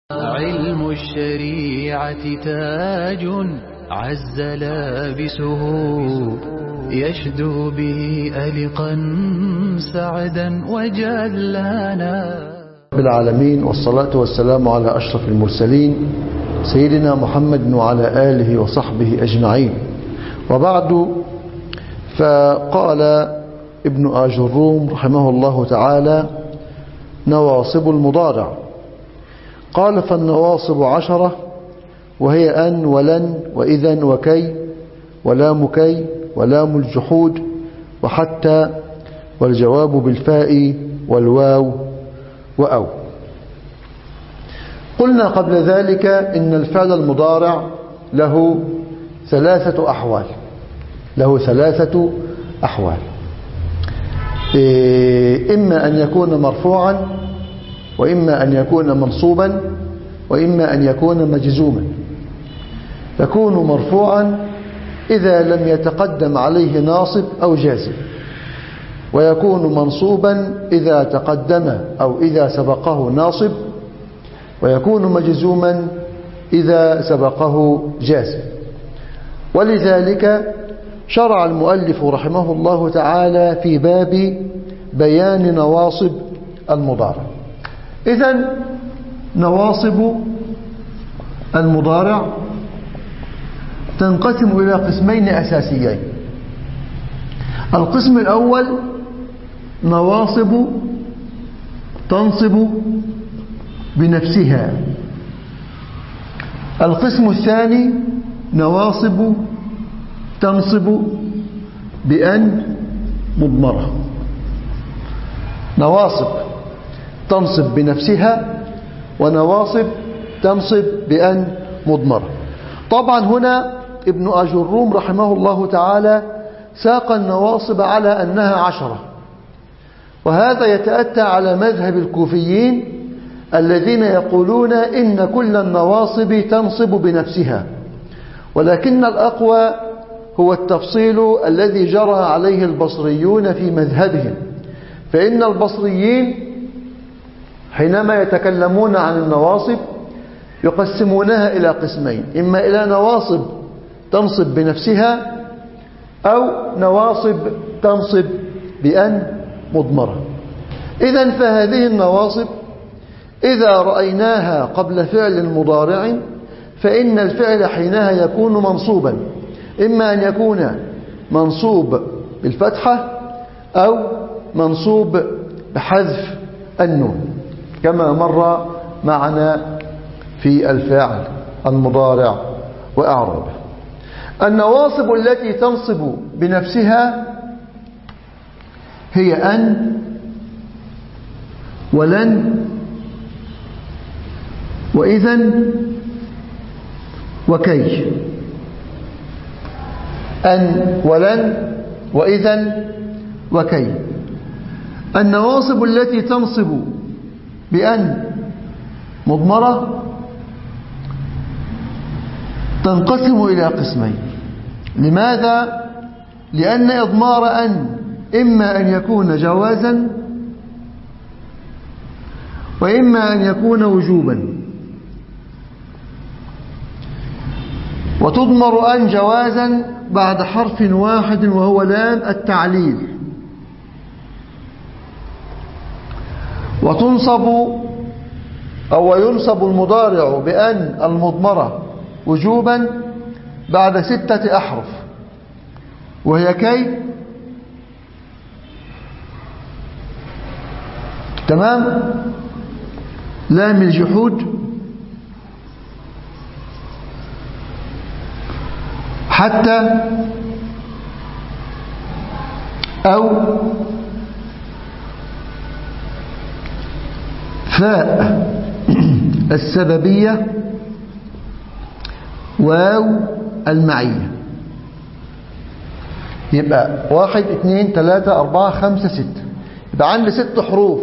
علم الشريعة تاج عز لابسه يشدو به ألقا سعدا وجلانا. رب العالمين، والصلاة والسلام على أشرف المرسلين سيدنا محمد وعلى آله وصحبه أجمعين. وبعد، فقال ابن آجروم رحمه الله تعالى: نواصب المضارع. قال: فالنواصب 10، وهي أن ولن وإذن وكي ولام كي ولام الجحود وحتى والجواب بالفاء والواو وأو. قلنا قبل ذلك إن الفعل المضارع له ثلاثة أحوال. إما أن يكون مرفوعا، وإما أن يكون منصوبا، وإما أن يكون مجزوما. يكون مرفوعا إذا لم يتقدم عليه ناصب أو جازم، ويكون منصوبا إذا تقدم أو إذا سبقه ناصب، ويكون مجزوما إذا سبقه جازم. ولذلك شرع المؤلف رحمه الله تعالى في باب بيان نواصب المضارع. إذن نواصب المضارع تنقسم إلى قسمين أساسيين. القسم الأول نواصب تنصب بنفسها. القسم الثاني نواصب تنصب بأن مضمرة. نواصب تنصب بنفسها، ونواصب تنصب بأن مضمرة. طبعا هنا ابن آجروم رحمه الله تعالى ساق النواصب على أنها 10، وهذا يتأتى على مذهب الكوفيين الذين يقولون إن كل النواصب تنصب بنفسها، ولكن الأقوى هو التفصيل الذي جرى عليه البصريون في مذهبهم. فإن البصريين حينما يتكلمون عن النواصب يقسمونها إلى قسمين: إما إلى نواصب تنصب بنفسها، أو نواصب تنصب بأن مضمرة. إذن فهذه النواصب إذا رأيناها قبل فعل مضارع فإن الفعل حينها يكون منصوبا، إما أن يكون منصوب بالفتحة أو منصوب بحذف النون، كما مر معنا في الفعل المضارع وأعرابه. النواصب التي تنصب بنفسها هي أن ولن وإذن وكي. أن ولن وإذن وكي. النواصب التي تنصب بأن مضمرة تنقسم إلى قسمين. لماذا؟ لأن إضمار أن إما أن يكون جوازا، وإما أن يكون وجوبا. وتضمر أن جوازا بعد حرف واحد وهو لام التعليل، وتنصب أو ينصب المضارع بأن المضمرة وجوبا بعد 6 أحرف، وهي كي، تمام، لام الجحود، حتى، أو فاء السببية، واو المعية. يبقى 1 2 3 4 5 6، يبقى عندي 6 حروف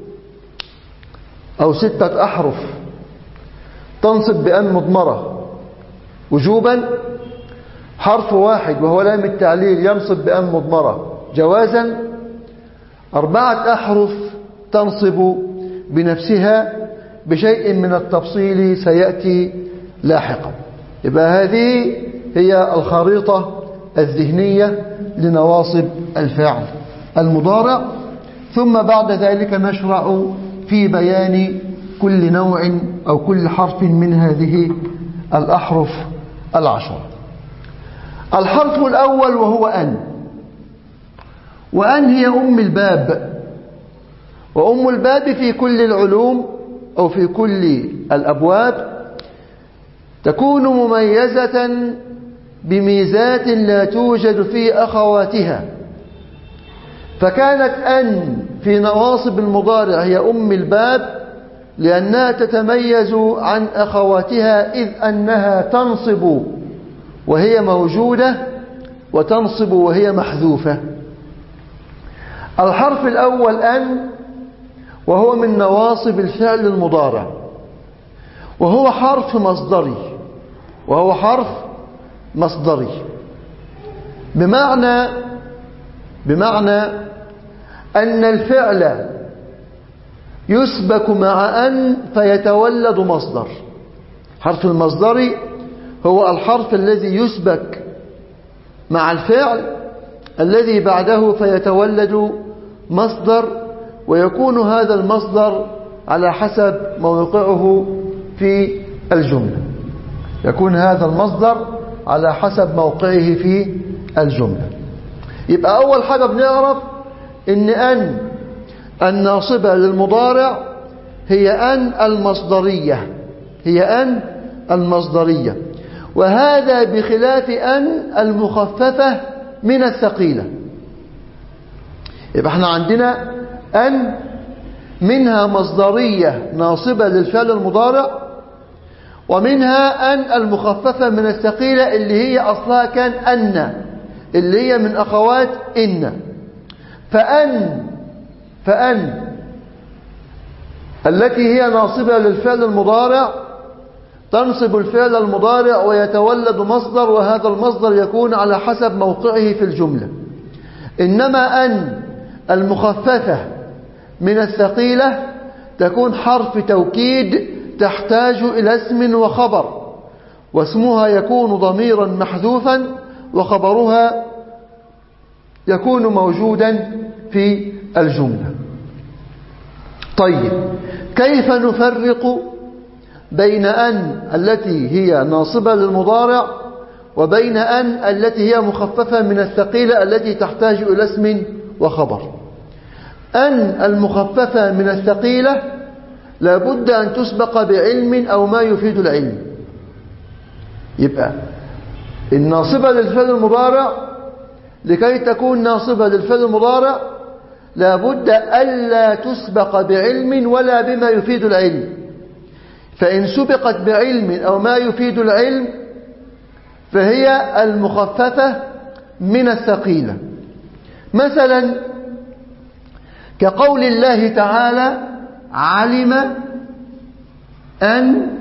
أو 6 أحرف تنصب بأن مضمرة وجوبا. حرف واحد وهو لام التعليل ينصب بأن مضمرة جوازا. 4 أحرف تنصب بنفسها بشيء من التفصيل سيأتي لاحقا. يبقى هذه هي الخريطة الذهنية لنواصب الفعل المضارع. ثم بعد ذلك نشرع في بيان كل نوع أو كل حرف من هذه الأحرف العشرة. الحرف الأول وهو أن، وأن هي أم الباب، وأم الباب في كل العلوم أو في كل الأبواب تكون مميزة بميزات لا توجد في أخواتها، فكانت أن في نواصب المضارع هي أم الباب لأنها تتميز عن أخواتها، إذ أنها تنصب وهي موجودة وتنصب وهي محذوفة. الحرف الأول أن، وهو من نواصب الفعل المضارع، وهو حرف مصدري، وهو حرف مصدري بمعنى أن الفعل يسبك مع أن فيتولد مصدر. حرف المصدري هو الحرف الذي يسبك مع الفعل الذي بعده فيتولد مصدر، ويكون هذا المصدر على حسب موقعه في الجملة. يكون هذا المصدر على حسب موقعه في الجملة. يبقى أول حاجة بنعرف أن الناصبة للمضارع هي أن المصدرية، هي أن المصدرية، وهذا بخلاف أن المخففة من الثقيلة. يبقى احنا عندنا أن منها مصدرية ناصبة للفعل المضارع، ومنها أن المخففة من الثقيلة اللي هي أصلها كان أن، اللي هي من أخوات إن. فأن التي هي ناصبة للفعل المضارع تنصب الفعل المضارع ويتولد مصدر، وهذا المصدر يكون على حسب موقعه في الجملة. إنما أن المخففة من الثقيلة تكون حرف توكيد تحتاج إلى اسم وخبر، واسمها يكون ضميرا محذوفا، وخبرها يكون موجودا في الجملة. طيب، كيف نفرق بين أن التي هي ناصبة للمضارع وبين أن التي هي مخففة من الثقيلة التي تحتاج إلى اسم وخبر؟ أن المخففة من الثقيلة لابد أن تسبق بعلم أو ما يفيد العلم. يبقى الناصبة للفعل المضارع لكي تكون ناصبة للفعل المضارع لابد ألا تسبق بعلم ولا بما يفيد العلم، فإن سبقت بعلم أو ما يفيد العلم فهي المخففة من الثقيلة. مثلا كقول الله تعالى: علم أن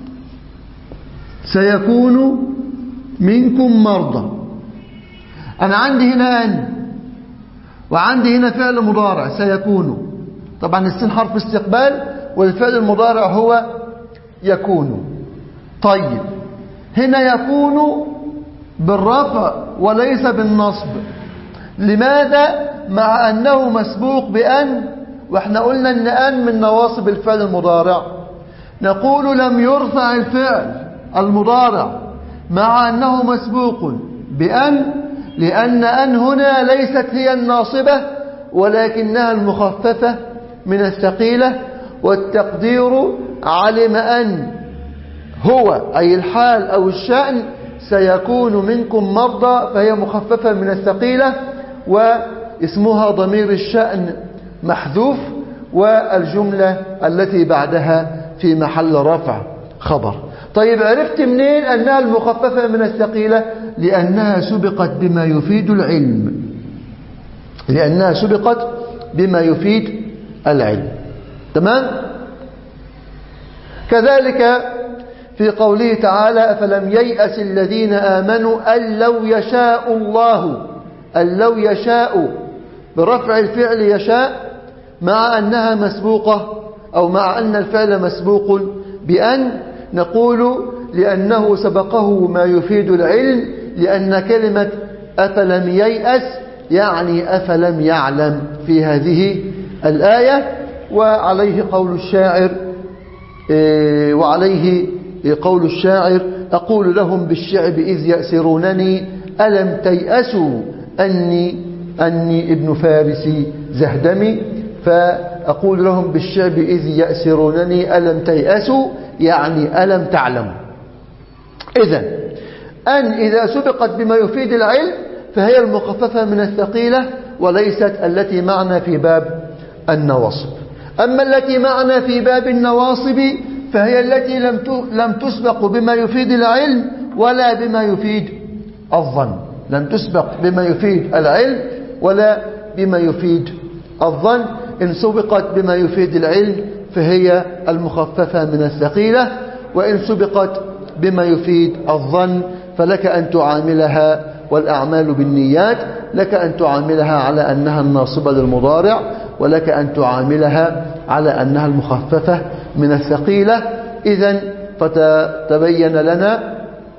سيكون منكم مرضى. أنا عندي هنا أن، وعندي هنا فعل مضارع سيكون. طبعا السين حرف استقبال، والفعل المضارع هو يكون. طيب، هنا يكون بالرفع وليس بالنصب. لماذا؟ مع أنه مسبوق بأن، وإحنا قلنا أن من نواصب الفعل المضارع. نقول لم يرفع الفعل المضارع مع أنه مسبوق بأن، لأن أن هنا ليست هي الناصبة ولكنها المخففة من الثقيلة، والتقدير علم أن هو أي الحال أو الشأن سيكون منكم مرضى، فهي مخففة من الثقيلة واسمها ضمير الشأن محذوف، والجملة التي بعدها في محل رفع خبر. طيب، عرفت منين أنها المخففة من الثقيلة؟ لأنها سبقت بما يفيد العلم، لأنها سبقت بما يفيد العلم. تمام؟ كذلك في قوله تعالى: أفلم ييأس الذين آمنوا أن لو يشاء الله، أن لو يشاء برفع الفعل يشاء مع أنها مسبوقة أو مع أن الفعل مسبوق بأن نقول لأنه سبقه ما يفيد العلم، لأن كلمة أفلم ييأس يعني أفلم يعلم في هذه الآية. وعليه قول الشاعر أقول لهم بالشعب إذ يأسرونني ألم تيأسوا أني ابن فارس زهدمي، فأقول لهم بالشعب إذ يأسرونني ألم تيأسوا يعني ألم تعلموا. إذن أن إذا سبقت بما يفيد العلم فهي المخففة من الثقيلة وليست التي معنا في باب النواصب. أما التي معنا في باب النواصب فهي التي لم تسبق بما يفيد العلم ولا بما يفيد الظن، لم تسبق بما يفيد العلم ولا بما يفيد الظن. إن سبقت بما يفيد العلم فهي المخففة من الثقيلة، وإن سبقت بما يفيد الظن فلك أن تعاملها، والأعمال بالنيات، لك أن تعاملها على أنها الناصبة للمضارع، ولك أن تعاملها على أنها المخففة من الثقيلة. إذن فتبين لنا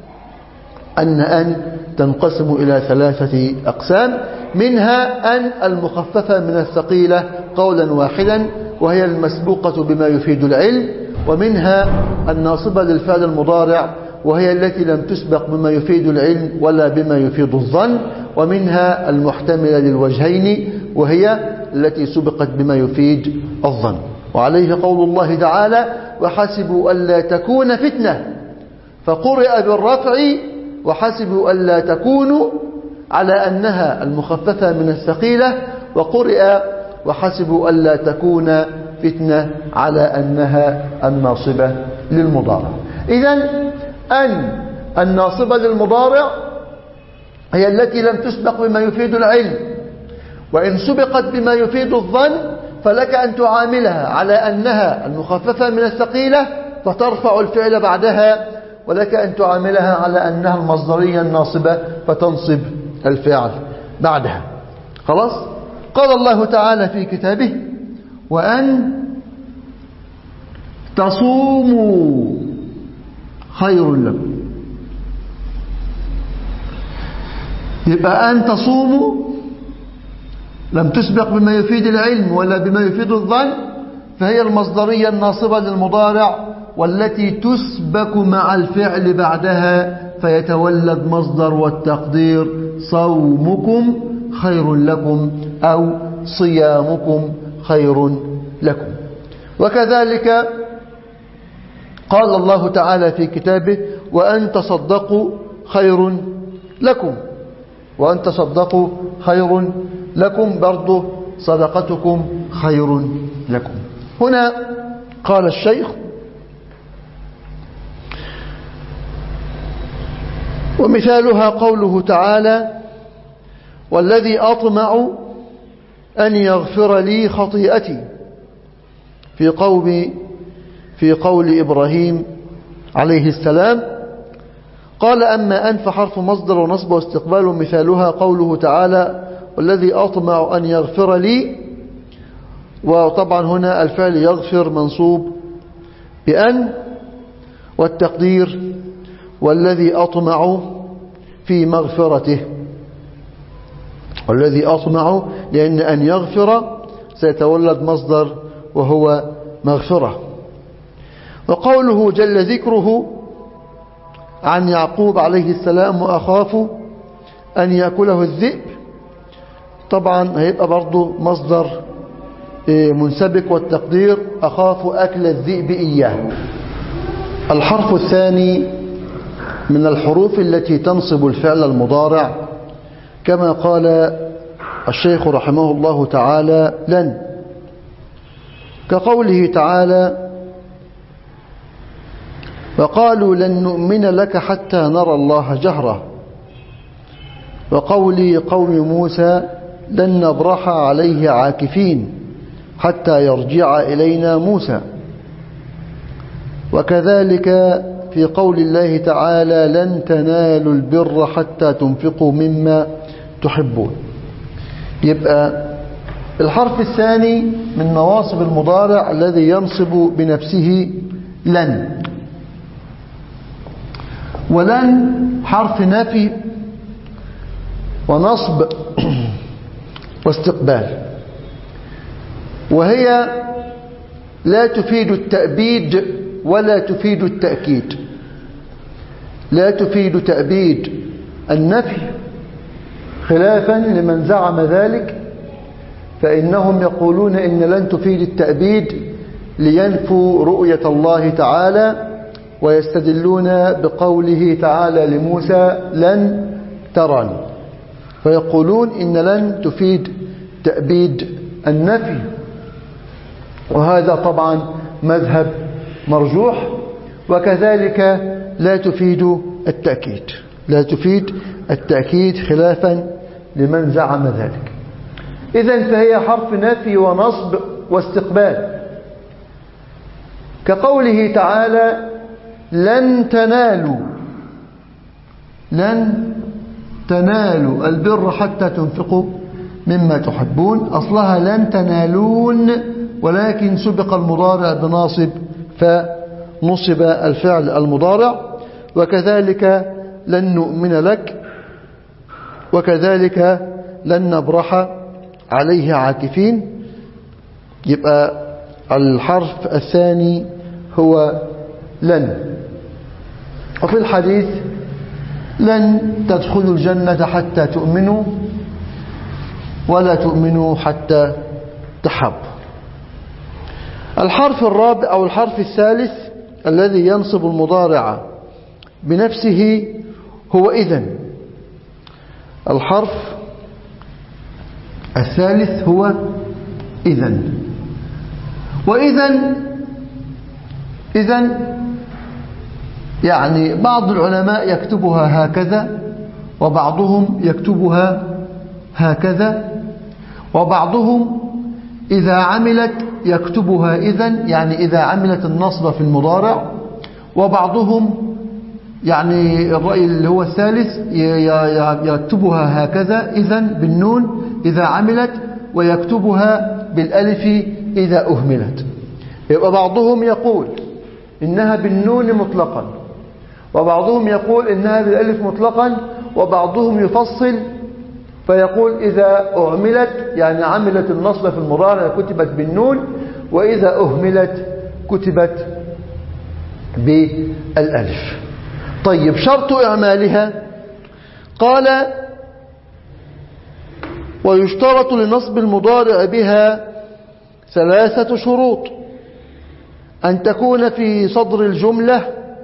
أن تنقسم إلى 3 أقسام، منها أن المخففة من الثقيلة قولا واحدا وهي المسبوقة بما يفيد العلم، ومنها الناصبة للفعل المضارع وهي التي لم تسبق بما يفيد العلم ولا بما يفيد الظن، ومنها المحتملة للوجهين وهي التي سبقت بما يفيد الظن. وعليه قول الله تعالى وحسبوا ألا تكون فتنة، فقرئ بالرفع وحسبوا ألا تكونوا على أنها المخففة من الثقيلة، وقرئ وحسبوا ألا تكون فتنة على أنها الناصبة للمضارع. إذن أن الناصبة للمضارع هي التي لم تسبق بما يفيد العلم، وإن سبقت بما يفيد الظن فلك أن تعاملها على أنها المخففة من الثقيلة فترفع الفعل بعدها، ولك أن تعاملها على أنها المصدرية الناصبة فتنصب الفعل بعدها. خلاص؟ قال الله تعالى في كتابه وأن تصوموا خير لكم. يبقى أن تصوموا لم تسبق بما يفيد العلم ولا بما يفيد الظن، فهي المصدرية الناصبة للمضارع والتي تسبك مع الفعل بعدها فيتولد مصدر والتقدير صومكم خير لكم أو صيامكم خير لكم. وكذلك قال الله تعالى في كتابه وأن تصدقوا خير لكم، وأن تصدقوا خير لكم، برضو صدقتكم خير لكم. هنا قال الشيخ ومثالها قوله تعالى والذي أطمع أن يغفر لي خطيئتي في قول إبراهيم عليه السلام. قال أما أن فحرف مصدر ونصب واستقبال، مثالها قوله تعالى والذي أطمع أن يغفر لي، وطبعا هنا الفعل يغفر منصوب بأن، والتقدير والذي أطمع في مغفرته، والذي أطمع لأن أن يغفر سيتولد مصدر وهو مغفرة. وقوله جل ذكره عن يعقوب عليه السلام وأخاف أن يأكله الذئب، طبعا هيبقى برضو مصدر منسبك، والتقدير أخاف أكل الذئب إياه. الحرف الثاني من الحروف التي تنصب الفعل المضارع كما قال الشيخ رحمه الله تعالى لن، كقوله تعالى وقالوا لن نؤمن لك حتى نرى الله جهرة، وقول قوم موسى لن نبرح عليه عاكفين حتى يرجع إلينا موسى. وكذلك في قول الله تعالى لن تنالوا البر حتى تنفقوا مما تحبون. يبقى الحرف الثاني من نواصب المضارع الذي ينصب بنفسه لن. ولن حرف نفي ونصب واستقبال، وهي لا تفيد التأبيد ولا تفيد التأكيد. لا تفيد تأبيد النفي خلافا لمن زعم ذلك، فإنهم يقولون إن لن تفيد التأبيد لينفوا رؤية الله تعالى، ويستدلون بقوله تعالى لموسى لن تراني، فيقولون إن لن تفيد تأبيد النفي، وهذا طبعا مذهب مرجوح. وكذلك لا تفيد التأكيد، لا تفيد التأكيد خلافا لمن زعم ذلك. إذن فهي حرف نفي ونصب واستقبال، كقوله تعالى لن تنالوا، لن تنالوا البر حتى تنفقوا مما تحبون. أصلها لن تنالون، ولكن سبق المضارع بناصب فنصب الفعل المضارع. وكذلك لن نؤمن لك، وكذلك لن نبرح عليه عاكفين. يبقى الحرف الثاني هو لن. وفي الحديث لن تدخلوا الجنة حتى تؤمنوا ولا تؤمنوا حتى تحبوا. الحرف الرابع أو الحرف الثالث الذي ينصب المضارع بنفسه هو إذن. الحرف الثالث هو إذن. وإذن يعني بعض العلماء يكتبها هكذا، وبعضهم يكتبها هكذا، وبعضهم إذا عملت يكتبها إذن، يعني إذا عملت النصب في المضارع. وبعضهم يعني الرأي اللي هو الثالث يكتبها هكذا إذن بالنون إذا عملت، ويكتبها بالألف إذا أهملت. يبقى بعضهم يقول إنها بالنون مطلقا، وبعضهم يقول إنها بالألف مطلقا، وبعضهم يفصل فيقول إذا أهملت يعني عملت النصب في المضارع كتبت بالنون، وإذا أهملت كتبت بالألف. طيب شرط إعمالها قال ويشترط لنصب المضارع بها 3 شروط: أن تكون في صدر الجملة،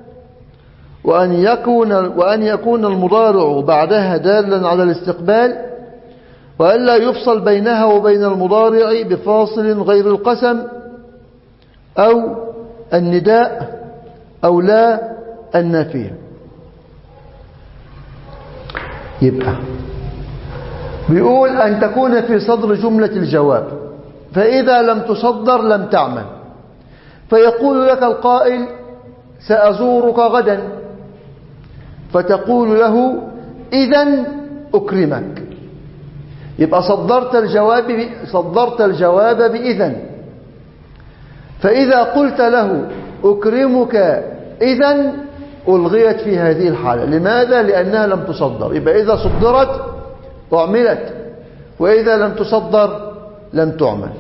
وأن يكون المضارع بعدها دالا على الاستقبال، وألا يفصل بينها وبين المضارع بفاصل غير القسم أو النداء أو لا النافية. يبقى بيقول أن تكون في صدر جملة الجواب، فإذا لم تصدر لم تعمل. فيقول لك القائل سأزورك غدا، فتقول له إذن أكرمك. يبقى صدرت الجواب بإذن. فإذا قلت له أكرمك إذن ألغيت في هذه الحالة. لماذا؟ لأنها لم تصدر. يبقى إذا صدرت أعملت، وإذا لم تصدر لم تعمل.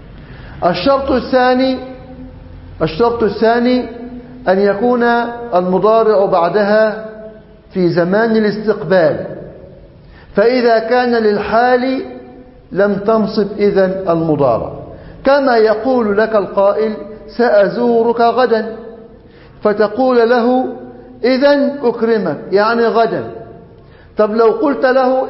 الشرط الثاني أن يكون المضارع بعدها في زمان الاستقبال، فإذا كان للحال لم تنصب إذن المضارع، كما يقول لك القائل سأزورك غدا، فتقول له إذن أكرمك يعني غدا. طب لو قلت له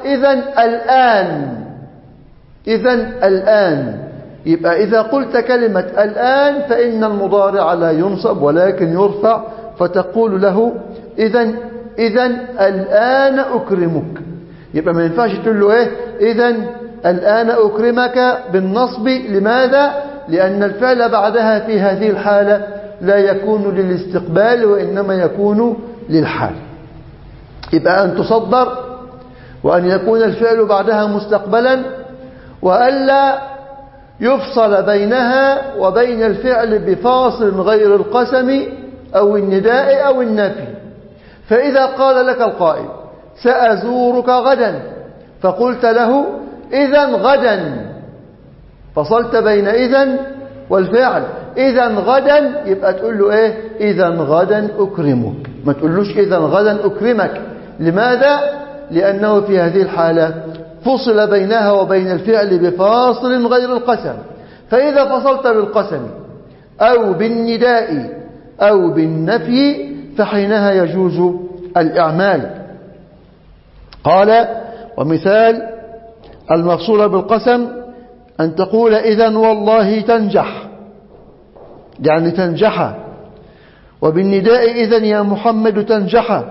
إذن الآن، يبقى إذا قلت كلمة الآن فإن المضارع لا ينصب ولكن يرفع، فتقول له إذن الآن أكرمك. يبقى ما ينفعش تقول له إذن الآن أكرمك بالنصب. لماذا؟ لأن الفعل بعدها في هذه الحالة لا يكون للاستقبال وإنما يكون للحال. يبقى أن تصدر، وأن يكون الفعل بعدها مستقبلا، وألا يفصل بينها وبين الفعل بفاصل غير القسم أو النداء أو النفي. فإذا قال لك القائل سأزورك غدا، فقلت له إذن غدا، فصلت بين إذن والفعل. إذن غدا يبقى تقول له إيه؟ إذن غدا أكرمك، ما تقولوش إذن غدا أكرمك. لماذا؟ لأنه في هذه الحالة فصل بينها وبين الفعل بفاصل غير القسم. فإذا فصلت بالقسم أو بالنداء أو بالنفي فحينها يجوز الإعمال. قال ومثال المفصول بالقسم أن تقول إذن والله تنجح، يعني تنجح، وبالنداء إذن يا محمد تنجح،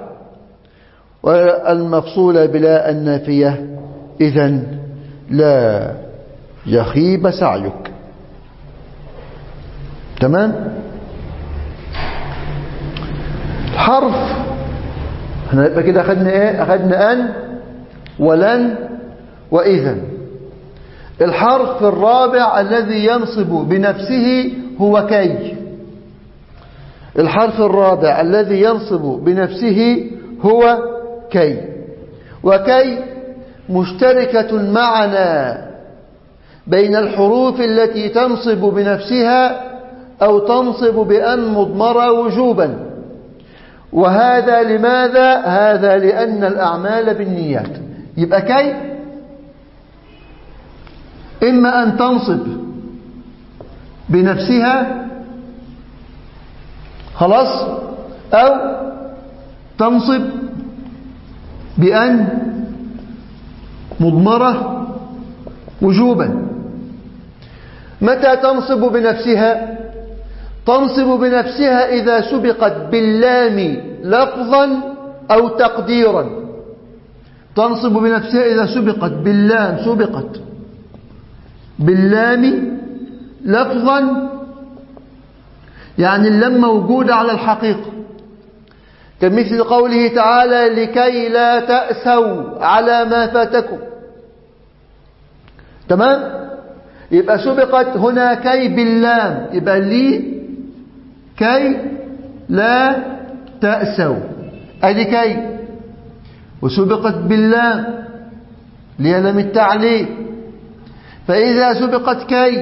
والمفصول بلا النافية إذن لا يخيب سعيك. تمام؟ الحرف احنا يبقى كده أخذنا إيه؟ أخذنا أن ولن وإذن. الحرف الرابع الذي ينصب بنفسه هو كي. الحرف الرابع الذي ينصب بنفسه هو كي، وكي مشتركة معنا بين الحروف التي تنصب بنفسها أو تنصب بأن مضمرة وجوبا. وهذا لماذا؟ هذا لأن الأعمال بالنيات. يبقى كي إما أن تنصب بنفسها خلاص، أو تنصب بأن مضمرة وجوبا. متى تنصب بنفسها؟ تنصب بنفسها إذا سبقت باللام لفظا أو تقديرا. تنصب بنفسها إذا سبقت باللام، سبقت باللام لفظا، يعني اللام موجودة على الحقيقة، كمثل قوله تعالى لكي لا تأسوا على ما فاتكم. تمام؟ يبقى سبقت هنا كي باللام، يبقى لي كي لا تأسوا، ادي كي، وسبقت باللام لام التعليل. فإذا سبقت كي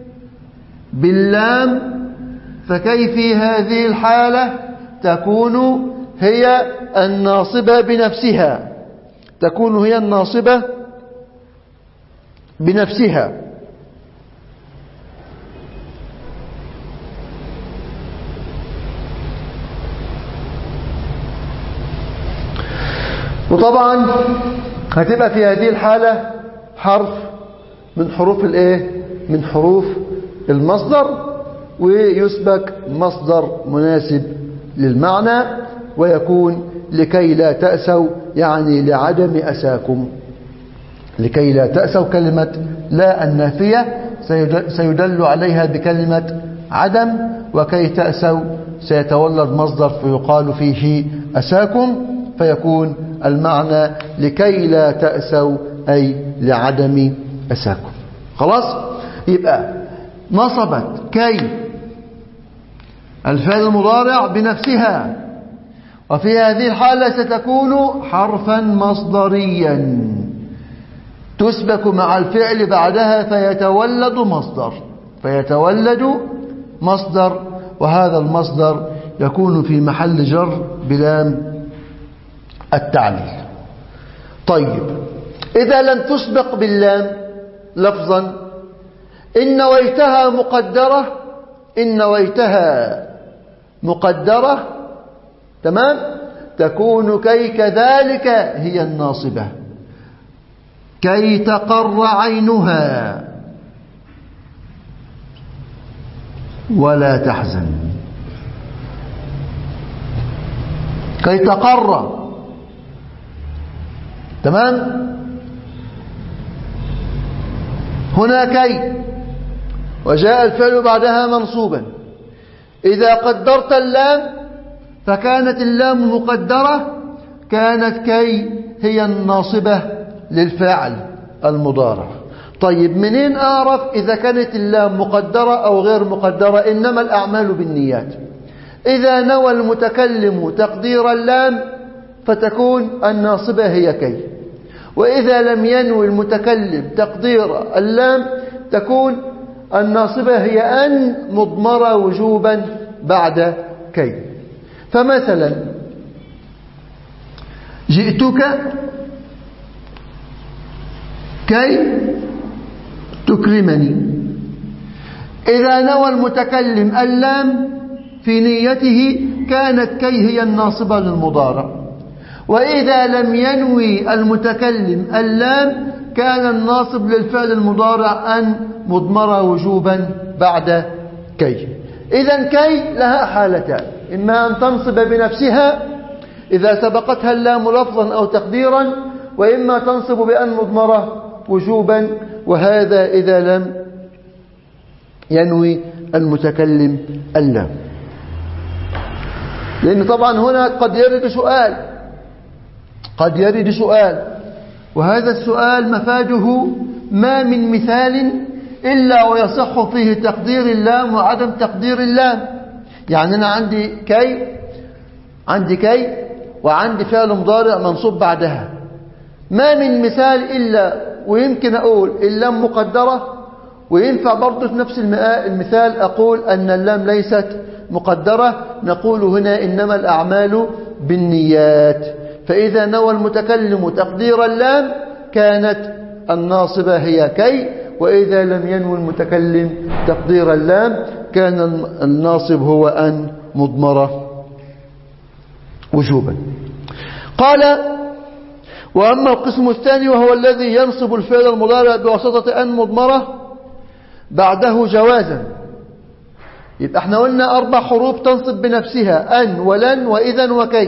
باللام فكي في هذه الحالة تكون هي الناصبة بنفسها، تكون هي الناصبة بنفسها. وطبعا هتبقى في هذه الحالة حرف من حروف الايه؟ من حروف المصدر، ويسبق مصدر مناسب للمعنى، ويكون لكي لا تأسوا، يعني لعدم أساكم. لكي لا تأسوا كلمة لا النافية سيدل عليها بكلمة عدم، وكي تأسوا سيتولد مصدر فيقال فيه أساكم، فيكون المعنى لكي لا تأسوا أي لعدم أساكم. خلاص؟ يبقى نصبت كي الفعل المضارع بنفسها، وفي هذه الحالة ستكون حرفا مصدريا تسبك مع الفعل بعدها فيتولد مصدر، وهذا المصدر يكون في محل جر بلام التعليل. طيب إذا لم تسبق باللام لفظا، إن نويتها مقدرة تمام، تكون كي كذلك هي الناصبة. كي تقر عينها ولا تحزن، كي تقر تمام. هنا كي وجاء الفعل بعدها منصوبا. إذا قدرت اللام فكانت اللام مقدرة، كانت كي هي الناصبة للفاعل المضارع. طيب منين أعرف إذا كانت اللام مقدرة أو غير مقدرة؟ إنما الأعمال بالنيات. إذا نوى المتكلم تقدير اللام فتكون الناصبة هي كي، وإذا لم ينوي المتكلم تقدير اللام تكون الناصبة هي أن مضمرة وجوبا بعد كي. فمثلا جئتك كي تكرمني، إذا نوى المتكلم اللام في نيته كانت كي هي الناصبة للمضارع، وإذا لم ينوي المتكلم اللام كان الناصب للفعل المضارع أن مضمرة وجوبا بعد كي. إذن كي لها حالتان، إما أن تنصب بنفسها إذا سبقتها اللام لفظا أو تقديرا، وإما تنصب بأن مضمرة وجوبا، وهذا إذا لم ينوي المتكلم اللام. لأن طبعا هنا قد يرد سؤال، وهذا السؤال مفاده ما من مثال إلا ويصح فيه تقدير اللام وعدم تقدير اللام. يعني أنا عندي كي وعندي فعل مضارع منصوب بعدها، ما من مثال إلا ويمكن أقول اللام مقدرة، وينفع برضه في نفس المثال أقول أن اللام ليست مقدرة. نقول هنا إنما الأعمال بالنيات، فإذا نوى المتكلم تقدير اللام كانت الناصبة هي كي، وإذا لم ينوي المتكلم تقدير اللام كان الناصب هو أن مضمرة وجوبا. قال: وأما القسم الثاني وهو الذي ينصب الفعل المضارع بواسطة أن مضمرة بعده جوازا. يبقى احنا قلنا 4 حروف تنصب بنفسها: أن ولن وإذن وكي،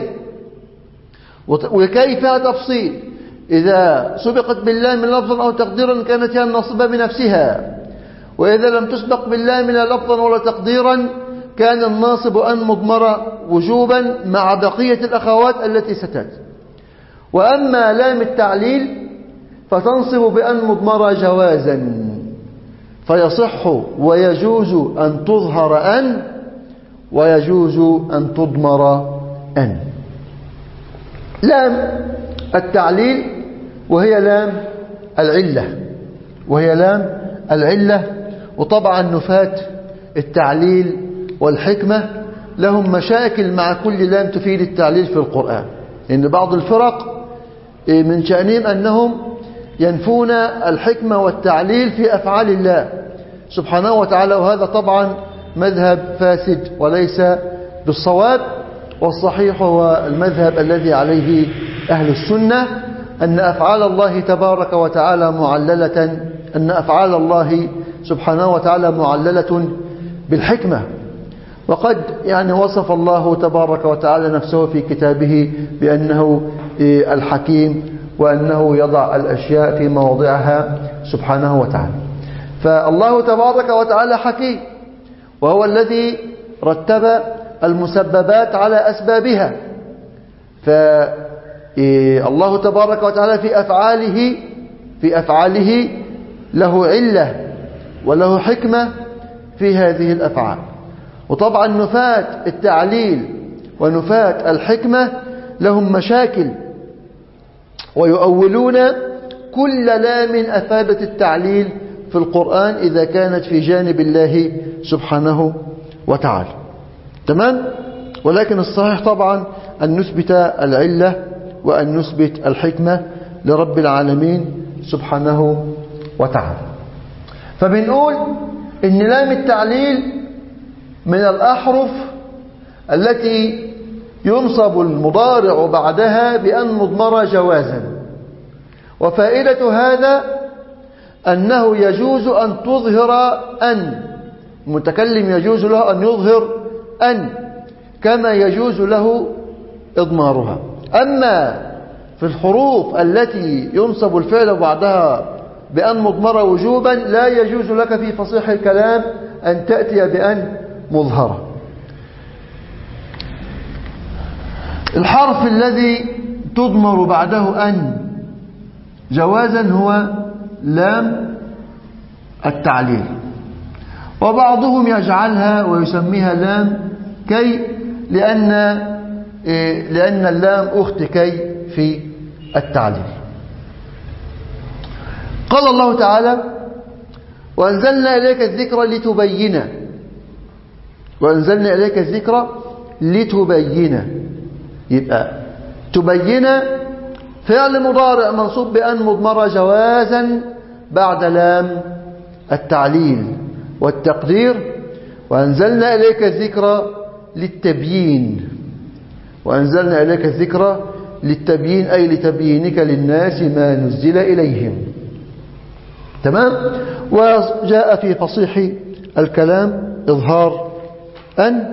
وكي فيها تفصيل، إذا سبقت باللام لفظا أو تقديرا كانت هي الناصبة بنفسها، وإذا لم تسبق باللام لا لفظا ولا تقديرا كان الناصب أن مضمرة وجوبا مع بقية الأخوات التي ستأتي. وأما لام التعليل فتنصب بأن مضمرة جوازا، فيصح ويجوز أن تظهر أن ويجوز أن تضمر أن. لام التعليل وهي لام العلة، وطبعا نفاة التعليل والحكمة لهم مشاكل مع كل لام تفيد التعليل في القرآن، لأن بعض الفرق من شأنهم أنهم ينفون الحكمة والتعليل في أفعال الله سبحانه وتعالى، وهذا طبعا مذهب فاسد وليس بالصواب. والصحيح هو المذهب الذي عليه أهل السنة، أن أفعال الله تبارك وتعالى سبحانه وتعالى معللة بالحكمة. وقد وصف الله تبارك وتعالى نفسه في كتابه بأنه الحكيم، وأنه يضع الأشياء في مواضعها سبحانه وتعالى. فالله تبارك وتعالى حكيم، وهو الذي رتب المسببات على أسبابها. فالله تبارك وتعالى في أفعاله له علة وله حكمة في هذه الأفعال. وطبعا نفاة التعليل ونفاة الحكمة لهم مشاكل، ويؤولون كل لام أفادت التعليل في القرآن إذا كانت في جانب الله سبحانه وتعالى. تمام؟ ولكن الصحيح طبعا أن نثبت العلة وأن نثبت الحكمة لرب العالمين سبحانه وتعالى. فبنقول إن لام التعليل من الأحرف التي ينصب المضارع بعدها بأن مضمرة جوازا. وفائدة هذا أنه يجوز أن تظهر أن، المتكلم يجوز له أن يظهر أن كما يجوز له إضمارها. أما في الحروف التي ينصب الفعل بعدها بأن مضمرة وجوبا لا يجوز لك في فصيح الكلام أن تأتي بأن مظهرة. الحرف الذي تضمر بعده أن جوازا هو لام التعليل. وبعضهم يجعلها ويسميها لام كي لأن اللام أخت كي في التعليل. قال الله تعالى: وأنزلنا إليك الذكر لتبين. وأنزلنا إليك الذكر لتبين. يبقى تبين فعل مضارع منصوب بأن مضمرة جوازا بعد لام التعليل، والتقدير وأنزلنا إليك الذكر للتبيين. وأنزلنا إليك الذكر للتبيين أي لتبيينك للناس ما نزل إليهم. تمام. وجاء في فصيح الكلام إظهار أن،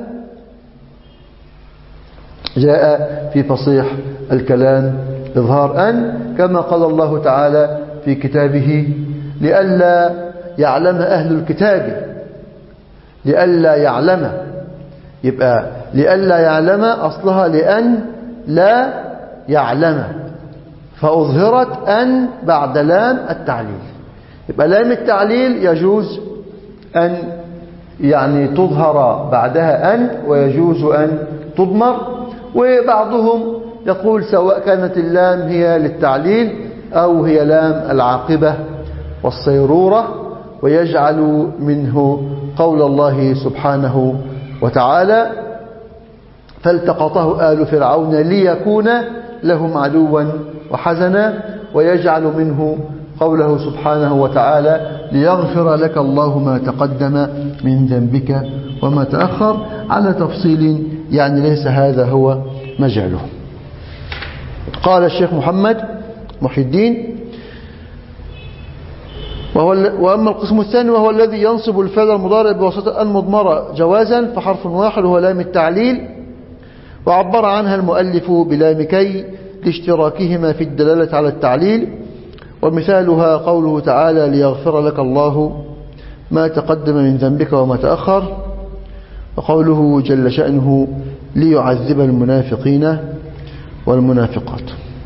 جاء في فصيح الكلام إظهار أن، كما قال الله تعالى في كتابه: لئلا يعلم أهل الكتاب. لئلا يعلم، يبقى لئلا يعلم أصلها لأن لا يعلم، فأظهرت أن بعد لام التعليل. يبقى لام التعليل يجوز أن يعني تظهر بعدها أن، ويجوز أن تضمر. وبعضهم يقول سواء كانت اللام هي للتعليل أو هي لام العاقبة والصيرورة، ويجعل منه قول الله سبحانه وتعالى: فالتقطه آل فرعون ليكون لهم عدوا وحزنا، ويجعل منه قوله سبحانه وتعالى: ليغفر لك الله ما تقدم من ذنبك وما تأخر، على تفصيل يعني ليس هذا هو مجاله. قال الشيخ محمد محي الدين: وأما القسم الثاني وهو الذي ينصب الفعل المضارع بواسطة أن مضمرة جوازا فحرف واحد وهو لام التعليل، وعبر عنها المؤلف بلام كي لاشتراكهما في الدلالة على التعليل. ومثالها قوله تعالى: ليغفر لك الله ما تقدم من ذنبك وما تأخر، وقوله جل شأنه: ليعذب المنافقين والمنافقات.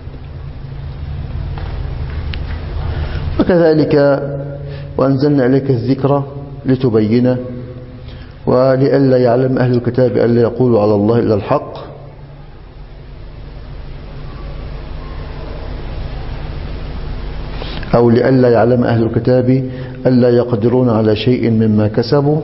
وكذلك وأنزلنا إليك الذكر لتبين، ولئلا يعلم أهل الكتاب ألا يقولوا على الله إلا الحق، أو لئلا يعلم أهل الكتاب ألا يقدرون على شيء مما كسبوا.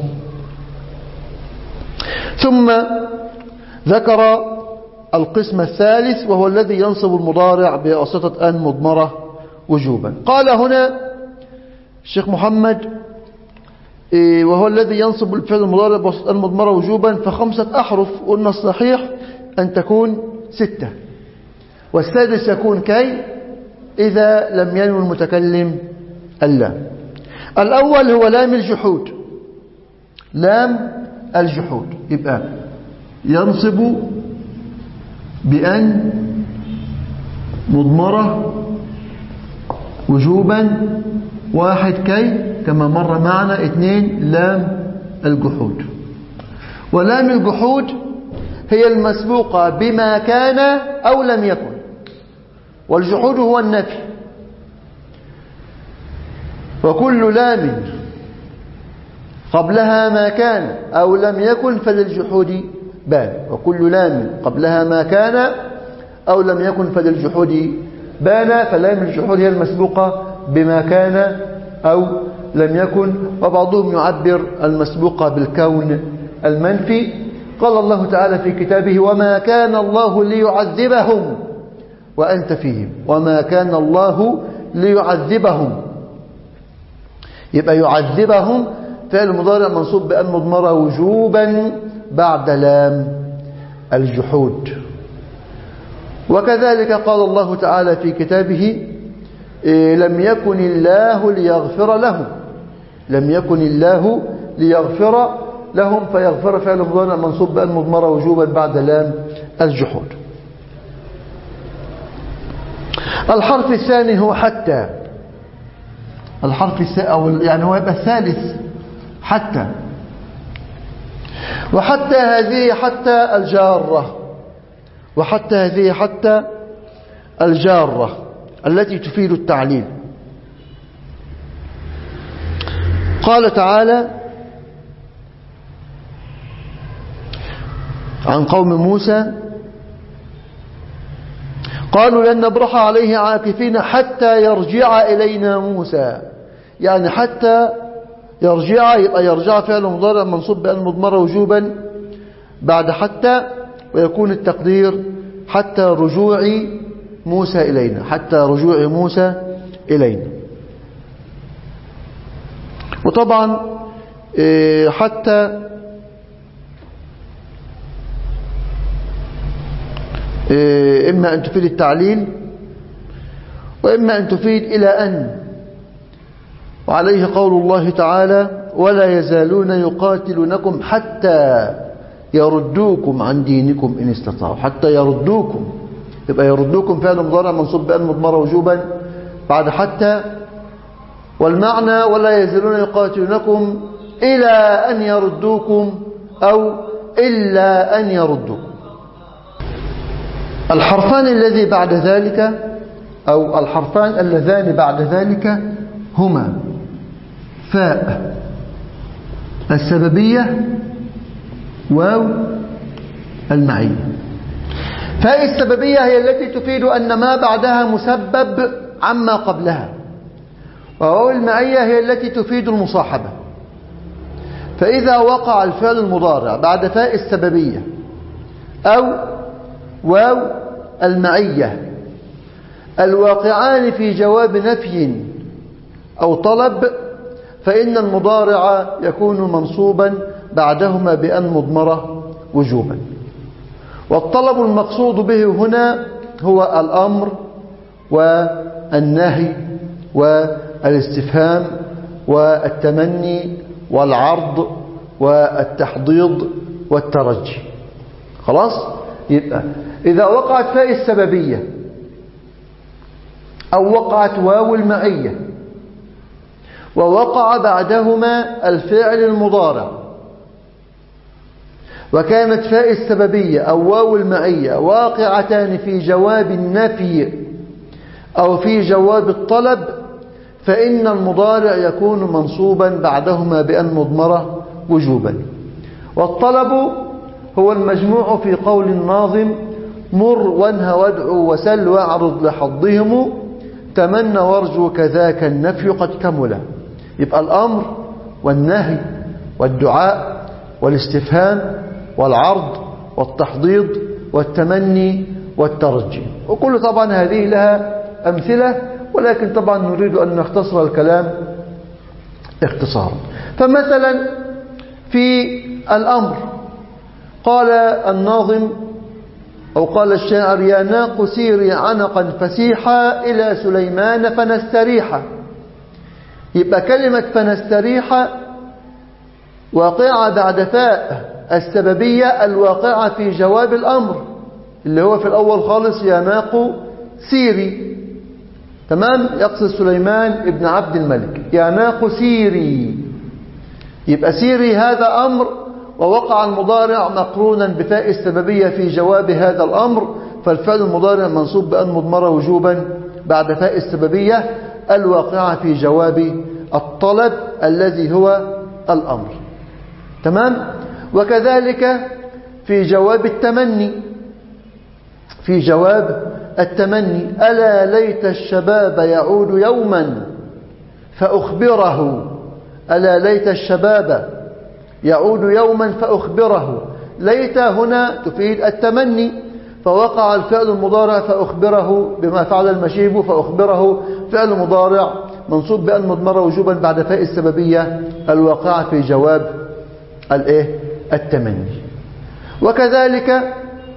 ثم ذكر القسم الثالث وهو الذي ينصب المضارع بواسطة أن مضمرة وجوبا. قال هنا الشيخ محمد: وهو الذي ينصب الفعل المضارع بواسطة أن مضمرة وجوبا ف5 أحرف. قلنا الصحيح أن تكون 6، والسادس يكون كي إذا لم ينوي المتكلم اللام. الأول هو لام الجحود. لام الجحود يبقى ينصب بأن مضمرة وجوبا 1 كي كما مر معنا. 2 لام الجحود. ولام الجحود هي المسبوقة بما كان أو لم يكن، والجحود هو النفي. وكل لام قبلها ما كان أو لم يكن فللجحود بان. وكل لام قبلها ما كان أو لم يكن فللجحود بان. فلام الجحود هي المسبوقة بما كان أو لم يكن. وبعضهم يعبر المسبوقة بالكون المنفي. قال الله تعالى في كتابه: وما كان الله ليعذبهم وأنت فيهم. وما كان الله ليعذبهم، يبقى يعذبهم فعل مضارع منصوب بأن مضمرة وجوبا بعد لام الجحود. وكذلك قال الله تعالى في كتابه: لم يكن الله ليغفر لهم. لم يكن الله ليغفر لهم، فيغفر فعل مضارع منصوب بأن مضمرة وجوبا بعد لام الجحود. الحرف الثاني هو حتى. الحرف الثاني أو يعني هو يبقى الثالث حتى. وحتى هذه حتى الجارة. وحتى هذه حتى الجارة التي تفيد التعليل. قال تعالى عن قوم موسى قالوا لن نبرح عليه عاكفين حتى يرجع إلينا موسى. يعني حتى يرجع، يبقى يرجع فعل مضارع منصوب بأن مضمرة وجوبا بعد حتى، ويكون التقدير حتى رجوع موسى إلينا، حتى رجوع موسى إلينا. وطبعا حتى إما أن تفيد التعليل وإما أن تفيد إلى أن، وعليه قول الله تعالى ولا يزالون يقاتلونكم حتى يردوكم عن دينكم إن استطاعوا. حتى يردوكم، يبقى يردوكم فعل مضارع منصوب بأن مضمرة وجوبا بعد حتى، والمعنى ولا يزالون يقاتلونكم إلى أن يردوكم أو إلا أن يردوكم. الحرفان الذي بعد ذلك أو الحرفان اللذان بعد ذلك هما فاء السببية واو المعية. فاء السببية هي التي تفيد أن ما بعدها مسبب عما قبلها، وواو المعية هي التي تفيد المصاحبة. فإذا وقع الفعل المضارع بعد فاء السببية أو واو المعية الواقعان في جواب نفي أو طلب، فإن المضارع يكون منصوبا بعدهما بأن مضمرة وجوبا. والطلب المقصود به هنا هو الأمر والنهي والاستفهام والتمني والعرض والتحضيض والترجي. خلاص؟ يبقى إذا وقعت فاء السببية أو وقعت واو المعية ووقع بعدهما الفعل المضارع، وكانت فاء السببية أو واو المعية واقعتان في جواب النفي أو في جواب الطلب، فإن المضارع يكون منصوبا بعدهما بأن مضمرة وجوبا. والطلب هو المجموع في قول الناظم مر وانهى وادعو وسل واعرض لحظهم تمنى وارجو كذاك النفي قد كمل. يبقى الأمر والنهي والدعاء والاستفهام والعرض والتحضيض والتمني والترجي، وكل طبعا هذه لها أمثلة، ولكن طبعا نريد أن نختصر الكلام اختصارا. فمثلا في الأمر قال الناظم أو قال الشاعر يا ناق سيري عنقا فسيحا إلى سليمان فنستريحا. يبقى كلمة فنستريحا واقعة بعد فاء السببية الواقعة في جواب الأمر اللي هو في الأول خالص يا ناق سيري، تمام، يقصد سليمان ابن عبد الملك يا ناق سيري. يبقى سيري هذا أمر ووقع المضارع مقرونا بفاء السببية في جواب هذا الأمر، فالفعل المضارع منصوب بأن مضمرة وجوبا بعد فاء السببية الواقعة في جواب الطلب الذي هو الأمر، تمام. وكذلك في جواب التمني، في جواب التمني ألا ليت الشباب يعود يوما فأخبره، ألا ليت الشباب يعود يوما فأخبره. ليت هنا تفيد التمني، فوقع الفعل المضارع فأخبره بما فعل المشيب، فأخبره فعل مضارع منصوب بأن مضمرة وجوبا بعد فاء السببية الواقعة في جواب التمني. وكذلك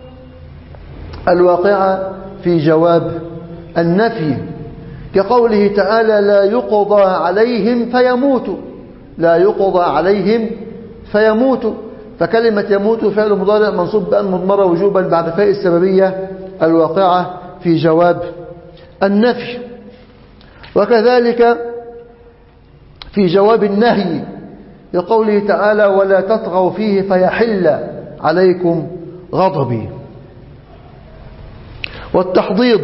الواقعة في جواب النفي كقوله تعالى لا يقضى عليهم فيموتوا، لا يقضى عليهم فيموتوا، فكلمة يموت فعل مضارع منصوب بأن مضمرة وجوبا بعد فاء السببية الواقعة في جواب النفي. وكذلك في جواب النهي لقوله تعالى ولا تطغوا فيه فيحل عليكم غضبي. والتحضيض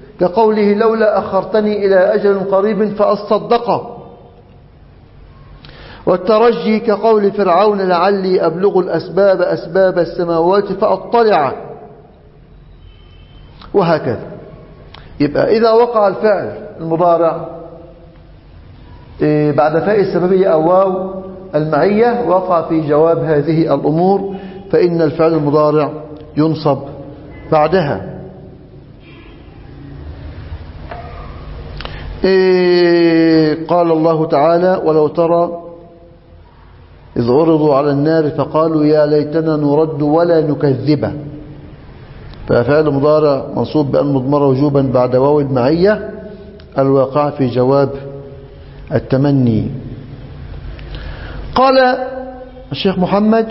كقوله لولا أخرتني إلى أجل قريب فأصدق. والترجي كقول فرعون لعلي أبلغ الأسباب أسباب السماوات فأطلع، وهكذا. يبقى إذا وقع الفعل المضارع بعد فاء السببية أو واو المعية وقع في جواب هذه الأمور، فإن الفعل المضارع ينصب بعدها. قال الله تعالى: ولو ترى إذ عرضوا على النار فقالوا يا ليتنا نرد ولا نكذب. ففعل مضارع منصوب بأن مضمرة وجوبا بعد واو المعية الواقع في جواب التمني. قال الشيخ محمد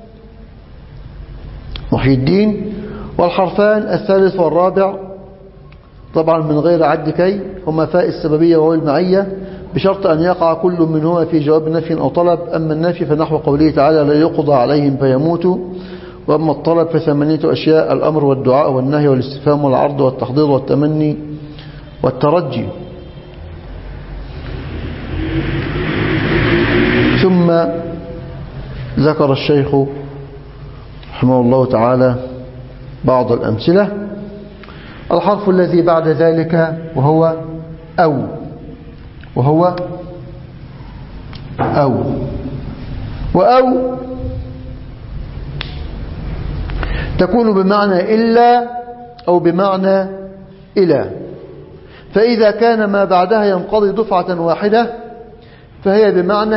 محي الدين: والحرفان الثالث والرابع طبعا من غير عد كي هما فاء السببية وواو المعية، بشرط أن يقع كل منهما في جواب نفي أو طلب. أما النفي فنحو قوله تعالى: لا يقضى عليهم فيموتوا. وأما الطلب فثمانية أشياء: الأمر والدعاء والنهي والاستفهام والعرض والتحضير والتمني والترجي. ثم ذكر الشيخ رحمه الله تعالى بعض الأمثلة. الحرف الذي بعد ذلك وهو أو تكون بمعنى إلا أو بمعنى إلى. فإذا كان ما بعدها ينقضي دفعة واحدة فهي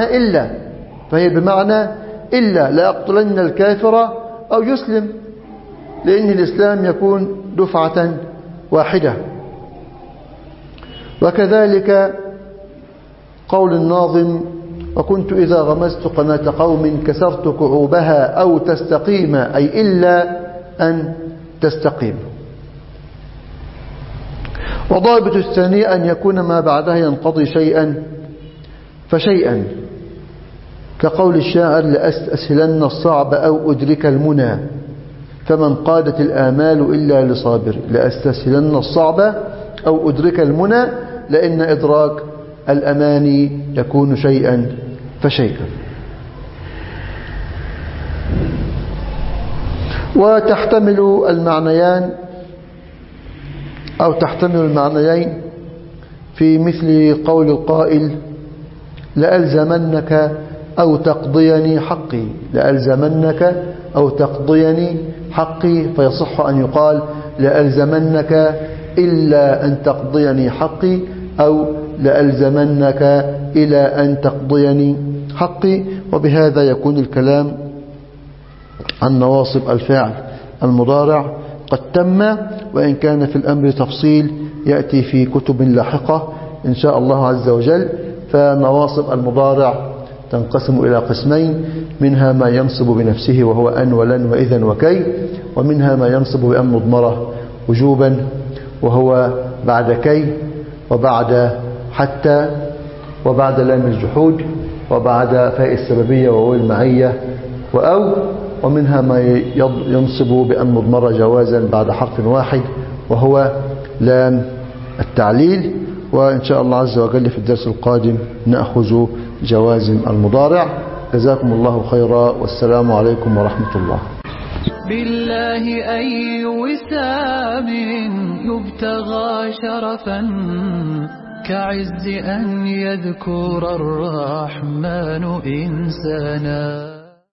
بمعنى إلا لا يقتلن الكافر أو يسلم، لأن الإسلام يكون دفعة واحدة. وكذلك قول الناظم: وكنت إذا غمزت قناة قوم كسرت كعوبها أو تستقيم، أي إلا أن تستقيم. وضابط الثاني أن يكون ما بعدها ينقضي شيئا فشيئا، كقول الشاعر: لأستسهلن الصعب أو أدرك المنى فمن قادت الآمال إلا لصابر. لأستسهلن الصعب أو أدرك المنى، لأن إدراك الأماني يكون شيئا فشيئا. وتحتمل المعنيين في مثل قول القائل: لألزمنك أو تقضيني حقي. لألزمنك أو تقضيني حقي، فيصح أن يقال: لألزمنك إلا أن تقضيني حقي، أو لألزمنك إلى أن تقضيني حقي. وبهذا يكون الكلام عن نواصب الفعل المضارع قد تم، وإن كان في الأمر تفصيل يأتي في كتب لاحقة إن شاء الله عز وجل. فنواصب المضارع تنقسم إلى قسمين: منها ما ينصب بنفسه وهو أن ولن وإذن وكي، ومنها ما ينصب بأن مضمرة وجوبا وهو بعد كي وبعد حتى وبعد لام الجحود وبعد فاء السببية وواو المعية وأو. ومنها ما ينصب بأن مضمرة جوازا بعد حرف واحد وهو لام التعليل. وإن شاء الله عز وجل في الدرس القادم نأخذ جوازم المضارع. جزاكم الله خيرا، والسلام عليكم ورحمة الله. بالله أي وسام يبتغى شرفا كعز أن يذكر الرحمن إنسانا.